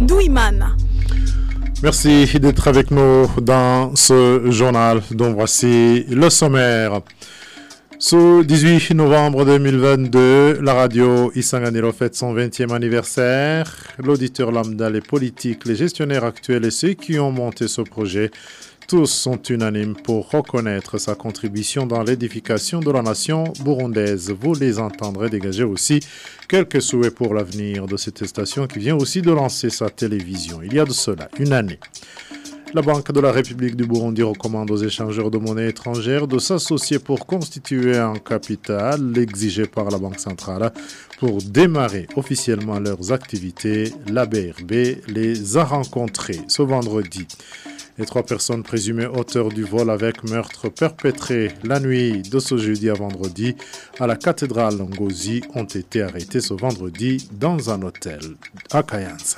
Douimana. Merci d'être avec nous dans ce journal dont voici le sommaire. Ce 18 novembre 2022, la radio Isanganiro fête son 20e anniversaire. L'auditeur lambda, les politiques, les gestionnaires actuels et ceux qui ont monté ce projet, tous sont unanimes pour reconnaître sa contribution dans l'édification de la nation burundaise. Vous les entendrez dégager aussi quelques souhaits pour l'avenir de cette station qui vient aussi de lancer sa télévision. Il y a de cela une année. La Banque de la République du Burundi recommande aux échangeurs de monnaie étrangère de s'associer pour constituer un capital exigé par la Banque centrale pour démarrer officiellement leurs activités. La BRB les a rencontrés ce vendredi. Les 3 personnes présumées auteurs du vol avec meurtre perpétré la nuit de ce jeudi à vendredi à la cathédrale Ngozi ont été arrêtés ce vendredi dans un hôtel à Kayanza.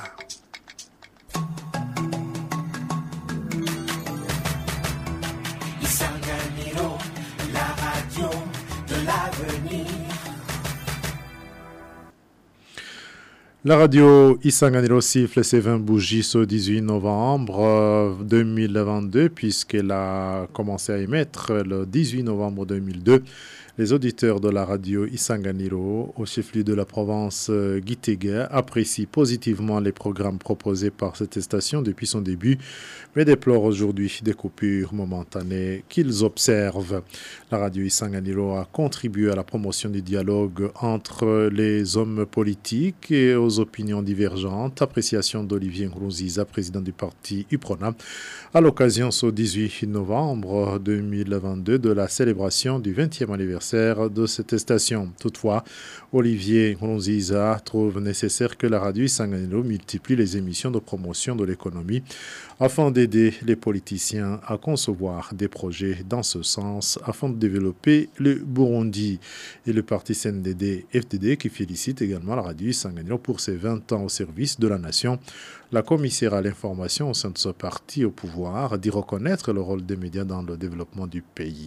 La radio Isanganiro siffle ses 20 bougies ce 18 novembre 2022 puisqu'elle a commencé à émettre le 18 novembre 2002. Les auditeurs de la radio Isanganiro au chef-lieu de la province Gitega apprécient positivement les programmes proposés par cette station depuis son début, mais déplorent aujourd'hui des coupures momentanées qu'ils observent. La radio Isanganiro a contribué à la promotion du dialogue entre les hommes politiques et aux opinions divergentes. Appréciation d'Olivier Nkurunziza, président du parti UPRONA, à l'occasion ce 18 novembre 2022 de la célébration du 20e anniversaire de cette station. Toutefois, Olivier Nkurunziza trouve nécessaire que la radio Isanganiro multiplie les émissions de promotion de l'économie afin d'aider les politiciens à concevoir des projets dans ce sens afin de développer le Burundi. Et le parti CNDD-FDD qui félicite également la radio Isanganiro pour ses 20 ans au service de la nation. La commissaire à l'information au sein de ce parti au pouvoir dit reconnaître le rôle des médias dans le développement du pays.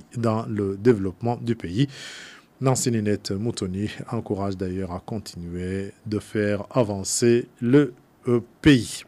Nancy Ninette Moutoni encourage d'ailleurs à continuer de faire avancer le pays.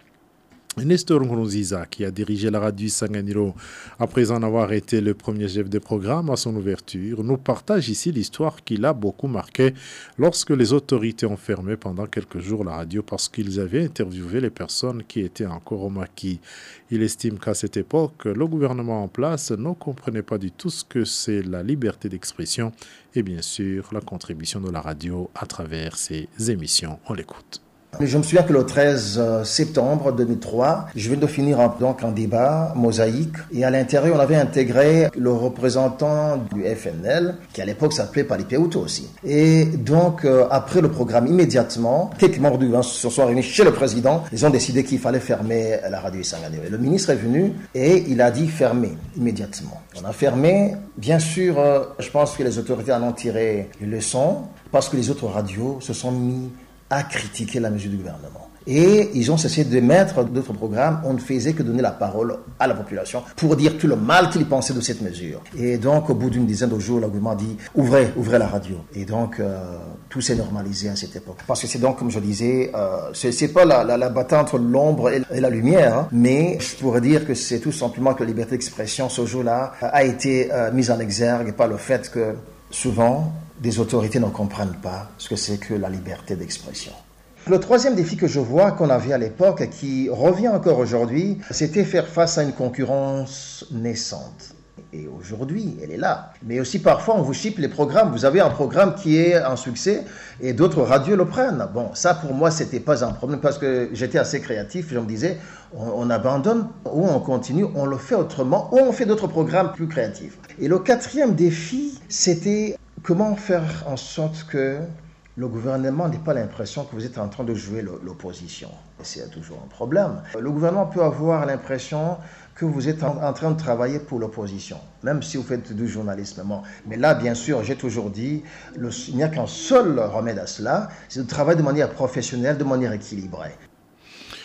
Nestor Nkurunziza, qui a dirigé la radio Isanganiro après en avoir été le premier chef de programme à son ouverture, nous partage ici l'histoire qui l'a beaucoup marqué lorsque les autorités ont fermé pendant quelques jours la radio parce qu'ils avaient interviewé les personnes qui étaient encore au maquis. Il estime qu'à cette époque, le gouvernement en place ne comprenait pas du tout ce que c'est la liberté d'expression et bien sûr la contribution de la radio à travers ses émissions. On l'écoute. Je me souviens que le 13 septembre 2003, je viens de finir un débat mosaïque et à l'intérieur on avait intégré le représentant du FNL qui à l'époque s'appelait Palipeuto aussi. Et donc après le programme immédiatement, quelques membres du se sont réunis chez le président, ils ont décidé qu'il fallait fermer la radio Isanganiro. Le ministre est venu et il a dit fermer immédiatement. On a fermé, bien sûr je pense que les autorités en ont tiré une leçon parce que les autres radios se sont mis à critiquer la mesure du gouvernement. Et ils ont cessé de mettre d'autres programmes. On ne faisait que donner la parole à la population pour dire tout le mal qu'ils pensaient de cette mesure. Et donc, au bout d'une dizaine de jours, le gouvernement dit « ouvrez la radio ». Et donc, tout s'est normalisé à cette époque. Parce que c'est donc, comme je disais, c'est pas la bataille entre l'ombre et la lumière, hein, mais je pourrais dire que c'est tout simplement que la liberté d'expression, ce jour-là, a été mise en exergue par le fait que, souvent, des autorités ne comprennent pas ce que c'est que la liberté d'expression. Le troisième défi que je vois qu'on avait à l'époque, qui revient encore aujourd'hui, c'était faire face à une concurrence naissante. Et aujourd'hui, elle est là. Mais aussi parfois, on vous chipe les programmes. Vous avez un programme qui est un succès et d'autres radios le prennent. Bon, ça pour moi, c'était pas un problème parce que j'étais assez créatif. Je me disais, on abandonne ou on continue, on le fait autrement ou on fait d'autres programmes plus créatifs. Et le quatrième défi, c'était comment faire en sorte que le gouvernement n'ait pas l'impression que vous êtes en train de jouer l'opposition. C'est toujours un problème. Le gouvernement peut avoir l'impression que vous êtes en train de travailler pour l'opposition, même si vous faites du journalisme. Mais là, bien sûr, j'ai toujours dit, il n'y a qu'un seul remède à cela, c'est de travailler de manière professionnelle, de manière équilibrée.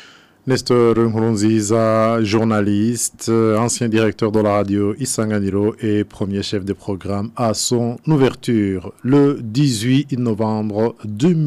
Nestor Nkurunziza, journaliste, ancien directeur de la radio Isanganiro et premier chef de programme à son ouverture le 18 novembre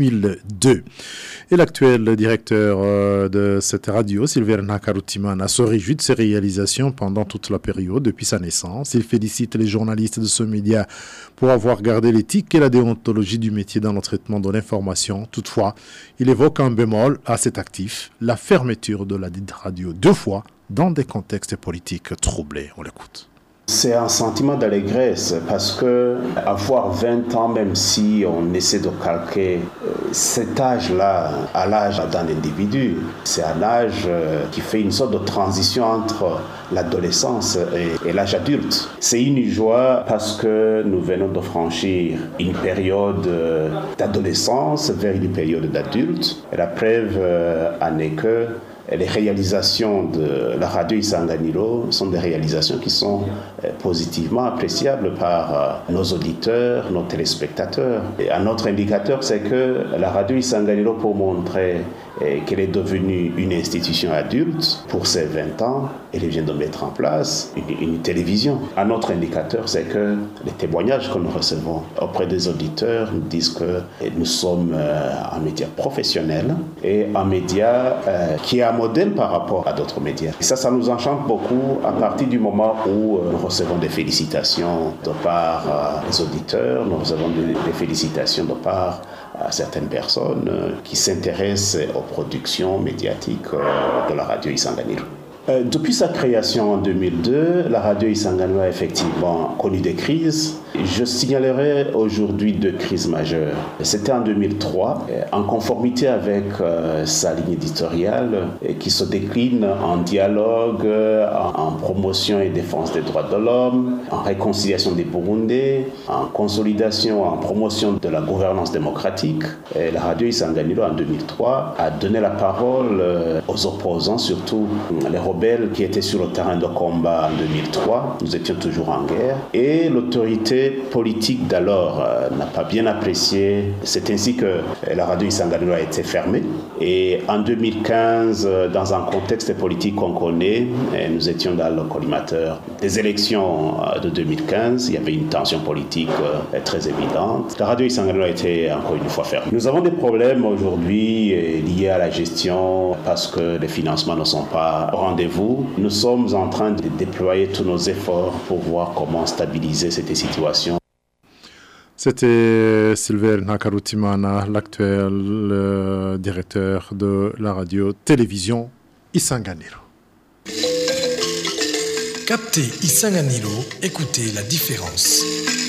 2002. Et l'actuel directeur de cette radio, Silver Nakarutimana, se réjouit de ses réalisations pendant toute la période depuis sa naissance. Il félicite les journalistes de ce média pour avoir gardé l'éthique et la déontologie du métier dans le traitement de l'information. Toutefois, il évoque un bémol à cet actif, la fermeture de la dite radio 2 fois dans des contextes politiques troublés. On l'écoute. C'est un sentiment d'allégresse parce que avoir 20 ans, même si on essaie de calquer cet âge-là à l'âge d'un individu, c'est un âge qui fait une sorte de transition entre l'adolescence et l'âge adulte. C'est une joie parce que nous venons de franchir une période d'adolescence vers une période d'adulte. Et la preuve en est que les réalisations de la radio Isanganiro sont des réalisations qui sont positivement appréciables par nos auditeurs, nos téléspectateurs. Et un autre indicateur, c'est que la radio Isanganiro, pour montrer qu'elle est devenue une institution adulte, pour ses 20 ans, elle vient de mettre en place une télévision. Un autre indicateur, c'est que les témoignages que nous recevons auprès des auditeurs nous disent que nous sommes un média professionnel et un média qui est un modèle par rapport à d'autres médias. Et ça nous enchante beaucoup à partir du moment où nous recevons des félicitations de part des auditeurs, nous recevons des félicitations de part à certaines personnes qui s'intéressent aux productions médiatiques de la radio Isanganiro. Depuis sa création en 2002, la radio Isanganiro a effectivement connu des crises. Je signalerai aujourd'hui 2 crises majeures. C'était en 2003, en conformité avec sa ligne éditoriale qui se décline en dialogue, en promotion et défense des droits de l'homme, en réconciliation des Burundais, en consolidation, en promotion de la gouvernance démocratique. Et la radio Isanganiro en 2003 a donné la parole aux opposants, surtout les rebelles qui étaient sur le terrain de combat en 2003. Nous étions toujours en guerre. Et l'autorité politique d'alors n'a pas bien apprécié. C'est ainsi que la radio Isanganiro a été fermée. Et en 2015, dans un contexte politique qu'on connaît, nous étions dans le collimateur des élections de 2015. Il y avait une tension politique très évidente. La radio Isanganiro a été encore une fois fermée. Nous avons des problèmes aujourd'hui liés à la gestion parce que les financements ne sont pas au rendez-vous. Nous sommes en train de déployer tous nos efforts pour voir comment stabiliser cette situation. C'était Silver Nakarutimana, l'actuel directeur de la radio-télévision Isanganiro. Captez Isanganiro, écoutez la différence.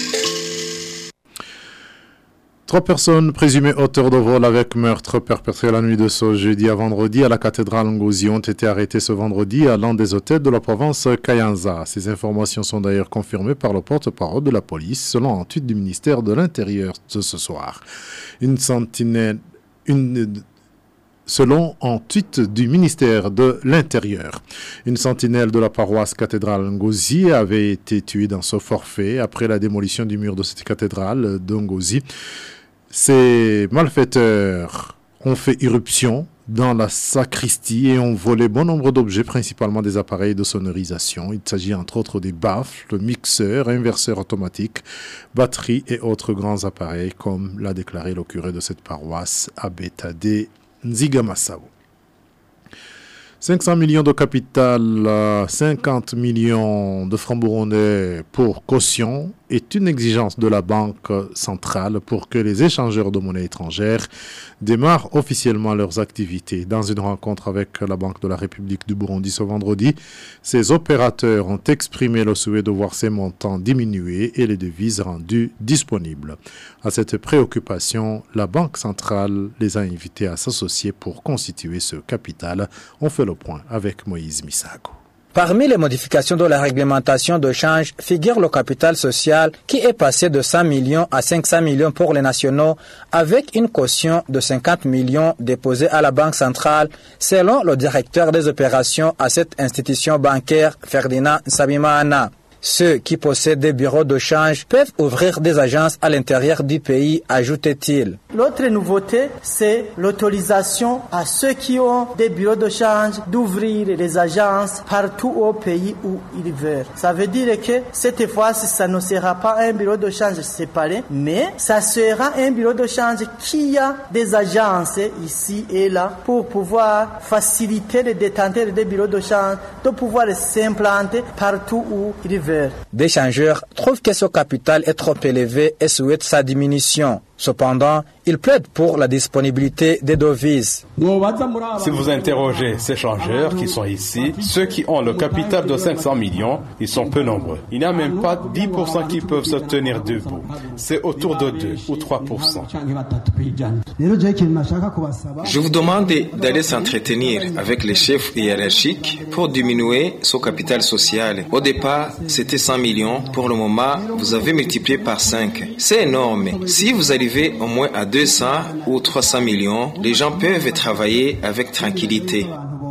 3 personnes présumées auteurs de vol avec meurtre perpétré la nuit de ce jeudi à vendredi à la cathédrale Ngozi ont été arrêtées ce vendredi à l'un des hôtels de la province Kayanza. Ces informations sont d'ailleurs confirmées par le porte-parole de la police selon un tweet du ministère de l'Intérieur de ce soir. Selon un tweet du ministère de l'Intérieur, une sentinelle de la paroisse cathédrale Ngozi avait été tuée dans ce forfait après la démolition du mur de cette cathédrale de Ngozi. Ces malfaiteurs ont fait irruption dans la sacristie et ont volé bon nombre d'objets, principalement des appareils de sonorisation. Il s'agit entre autres des baffles, mixeurs, inverseurs automatiques, batteries et autres grands appareils, comme l'a déclaré le curé de cette paroisse, Abbé Tadé Nzigamasabo. 500 millions de capital, 50 millions de francs burundais pour caution est une exigence de la Banque centrale pour que les échangeurs de monnaie étrangère démarrent officiellement leurs activités. Dans une rencontre avec la Banque de la République du Burundi ce vendredi, ces opérateurs ont exprimé le souhait de voir ces montants diminuer et les devises rendues disponibles. À cette préoccupation, la Banque centrale les a invités à s'associer pour constituer ce capital. On fait le point avec Moïse Misago. Parmi les modifications de la réglementation de change figure le capital social qui est passé de 100 millions à 500 millions pour les nationaux avec une caution de 50 millions déposée à la Banque centrale selon le directeur des opérations à cette institution bancaire Ferdinand Sabimana. Ceux qui possèdent des bureaux de change peuvent ouvrir des agences à l'intérieur du pays, ajoutait-il. L'autre nouveauté, c'est l'autorisation à ceux qui ont des bureaux de change d'ouvrir les agences partout au pays où ils veulent. Ça veut dire que cette fois-ci, ça ne sera pas un bureau de change séparé, mais ça sera un bureau de change qui a des agences ici et là pour pouvoir faciliter les détenteurs des bureaux de change de pouvoir s'implanter partout où ils veulent. Des changeurs trouvent que ce capital est trop élevé et souhaitent sa diminution. Cependant, ils plaident pour la disponibilité des devises. Si vous interrogez ces changeurs qui sont ici, ceux qui ont le capital de 500 millions, ils sont peu nombreux. Il n'y a même pas 10% qui peuvent se tenir debout. C'est autour de 2 ou 3%. Je vous demande d'aller s'entretenir avec les chefs hiérarchiques pour diminuer ce capital social. Au départ, c'était 100 millions. Pour le moment, vous avez multiplié par 5. C'est énorme. Si vous arrivez au moins à 200 ou 300 millions, les gens peuvent travailler avec tranquillité.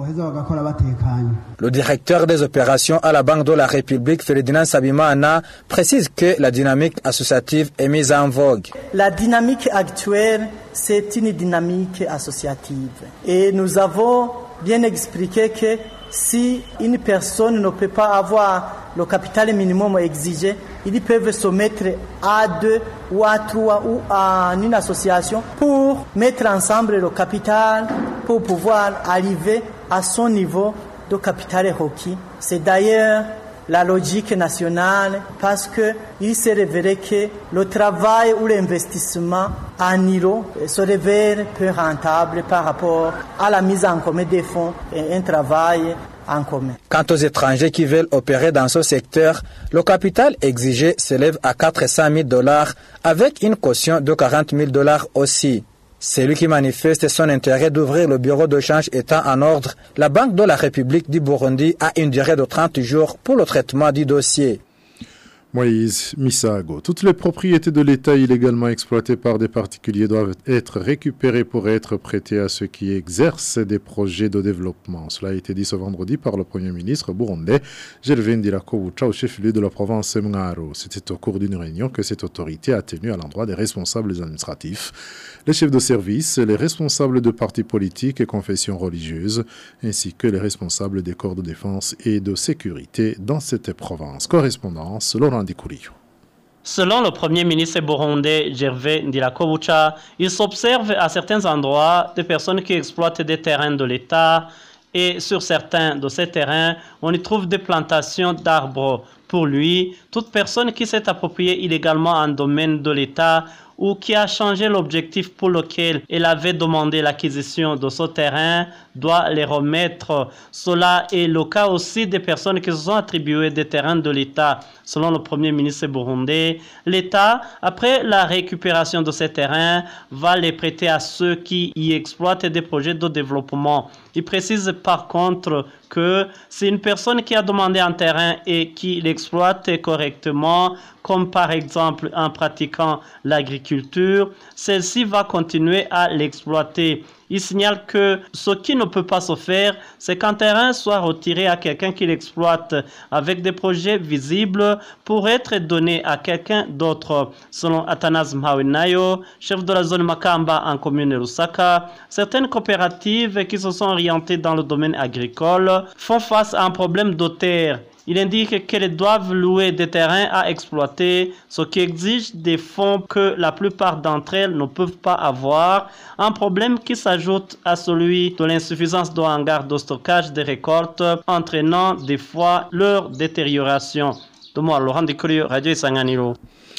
Le directeur des opérations à la Banque de la République, Ferdinand Sabimana, précise que la dynamique associative est mise en vogue. La dynamique actuelle, c'est une dynamique associative. Et nous avons bien expliqué que si une personne ne peut pas avoir le capital minimum exigé, ils peuvent se mettre à 2 ou à 3 ou à une association pour mettre ensemble le capital pour pouvoir arriver à son niveau de capital requis. C'est d'ailleurs la logique nationale parce qu'il se révélait que le travail ou l'investissement en Nilo se révèle peu rentable par rapport à la mise en commun des fonds et un travail en commun. Quant aux étrangers qui veulent opérer dans ce secteur, le capital exigé s'élève à $400,000 avec une caution de $40,000 aussi. Celui qui manifeste son intérêt d'ouvrir le bureau de change étant en ordre, la Banque de la République du Burundi a une durée de 30 jours pour le traitement du dossier. Moïse Misago. Toutes les propriétés de l'État illégalement exploitées par des particuliers doivent être récupérées pour être prêtées à ceux qui exercent des projets de développement. Cela a été dit ce vendredi par le Premier ministre burundais, Gervais Ndirakobucha, au chef-lieu de la province Mngaro. C'était au cours d'une réunion que cette autorité a tenue à l'endroit des responsables administratifs, les chefs de service, les responsables de partis politiques et confessions religieuses, ainsi que les responsables des corps de défense et de sécurité dans cette province. Correspondance, Laurent Dikourio. Selon le Premier ministre burundais Gervais Ndirakobucha, il s'observe à certains endroits des personnes qui exploitent des terrains de l'État et sur certains de ces terrains, on y trouve des plantations d'arbres. Pour lui, toute personne qui s'est appropriée illégalement un domaine de l'État ou qui a changé l'objectif pour lequel elle avait demandé l'acquisition de ce terrain doit les remettre. Cela est le cas aussi des personnes qui se sont attribuées des terrains de l'État. Selon le Premier ministre burundais, l'État, après la récupération de ces terrains, va les prêter à ceux qui y exploitent des projets de développement. Il précise par contre que c'est une personne qui a demandé un terrain et qui l'exploite correctement, comme par exemple en pratiquant l'agriculture, celle-ci va continuer à l'exploiter. Il signale que ce qui ne peut pas se faire, c'est qu'un terrain soit retiré à quelqu'un qui l'exploite avec des projets visibles pour être donné à quelqu'un d'autre. Selon Athanase Mhawenayo, chef de la zone Makamba en commune Lusaka, certaines coopératives qui se sont orientées dans le domaine agricole font face à un problème de terre. Il indique qu'elles doivent louer des terrains à exploiter, ce qui exige des fonds que la plupart d'entre elles ne peuvent pas avoir, un problème qui s'ajoute à celui de l'insuffisance de hangars de stockage des récoltes, entraînant des fois leur détérioration. De moi, Laurent Dikourio, Radio Isanganiro.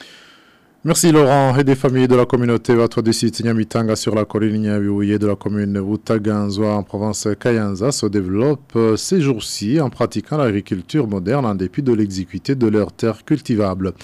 Merci Laurent. Et des familles de la communauté Vatwa du site Nyamitanga sur la colline Nyabiouye de la commune Wutaganzwa en province Kayanza se développent ces jours-ci en pratiquant l'agriculture moderne en dépit de l'exiguïté de leurs terres cultivables.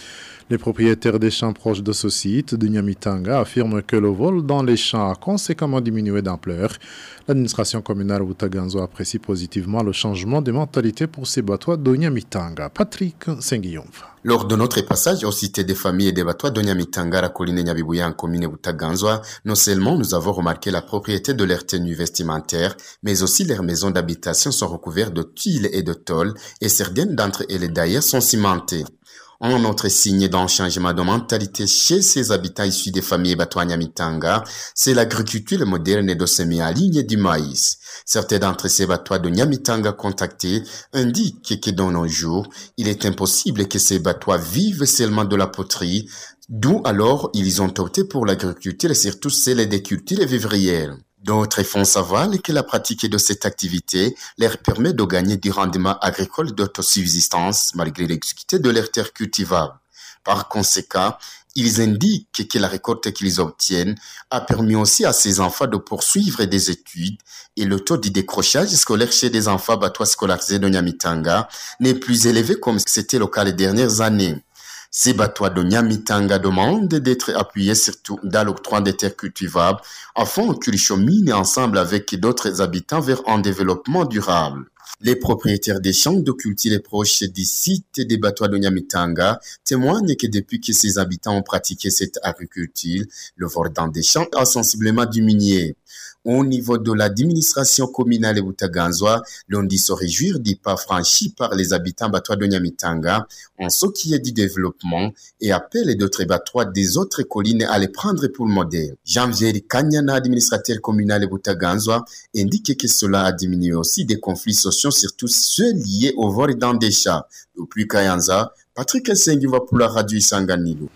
Les propriétaires des champs proches de ce site de Nyamitanga affirment que le vol dans les champs a conséquemment diminué d'ampleur. L'administration communale de Butaganzo apprécie positivement le changement de mentalité pour ces batois de Nyamitanga. Patrick Senguiyomfa. Lors de notre passage au cité des familles et des batois de Nyamitanga, la colline Nyabibuya en commune Butaganzo, non seulement nous avons remarqué la propriété de leurs tenues vestimentaires, mais aussi leurs maisons d'habitation sont recouvertes de tuiles et de tôles, et certaines d'entre elles d'ailleurs sont cimentées. Un autre signe d'un changement de mentalité chez ces habitants issus des familles batois Nyamitanga, c'est l'agriculture moderne de semer en ligne du maïs. Certains d'entre ces batois de Nyamitanga contactés indiquent que dans nos jours, il est impossible que ces batois vivent seulement de la poterie, d'où alors ils ont opté pour l'agriculture et surtout celle des cultures vivrières. D'autres font savoir que la pratique de cette activité leur permet de gagner du rendement agricole d'autosubsistance malgré l'exiguïté de leurs terres cultivables. Par conséquent, ils indiquent que la récolte qu'ils obtiennent a permis aussi à ces enfants de poursuivre des études et le taux de décrochage scolaire chez des enfants batois scolarisés de Nyamitanga n'est plus élevé comme c'était le cas les dernières années. Ces batois de Nyamitanga demandent d'être appuyés surtout dans l'octroi des terres cultivables afin qu'ils cheminent ensemble avec d'autres habitants vers un développement durable. Les propriétaires des champs de culture proches du site des batois de Nyamitanga témoignent que depuis que ces habitants ont pratiqué cette agriculture, le vol dans des champs a sensiblement diminué. Au niveau de l'administration communale de Butaganzo, l'on dit se réjouir du pas franchi par les habitants batois de Nyamitanga en ce qui est du développement et appelle d'autres batois des autres collines à les prendre pour modèle. Jean-Pierre Kanyana, administrateur communal de Butaganzo, indique que cela a diminué aussi des conflits sociaux, surtout ceux liés au vol dans des champs. Depuis Kayanza, Patrick Sengiva pour la radio Isanganilo.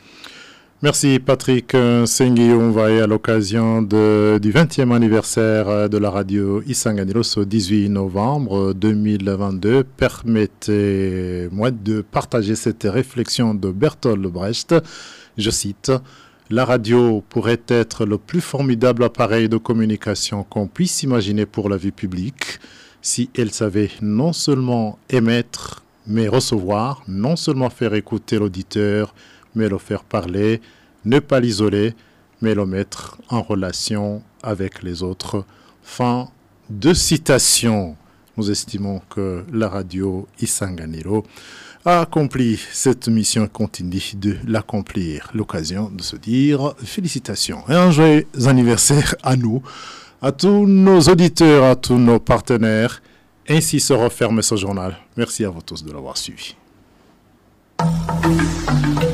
Merci Patrick Senguiyomva, à l'occasion du 20e anniversaire de la radio Isanganilo ce 18 novembre 2022. Permettez-moi de partager cette réflexion de Bertolt Brecht. Je cite: « La radio pourrait être le plus formidable appareil de communication qu'on puisse imaginer pour la vie publique si elle savait non seulement émettre, mais recevoir, non seulement faire écouter l'auditeur, mais le faire parler, ne pas l'isoler, mais le mettre en relation avec les autres. » Fin de citation. Nous estimons que la radio Isanganilo a accompli cette mission et continue de l'accomplir. L'occasion de se dire félicitations et un joyeux anniversaire à nous, à tous nos auditeurs, à tous nos partenaires. Ainsi se referme ce journal. Merci à vous tous de l'avoir suivi.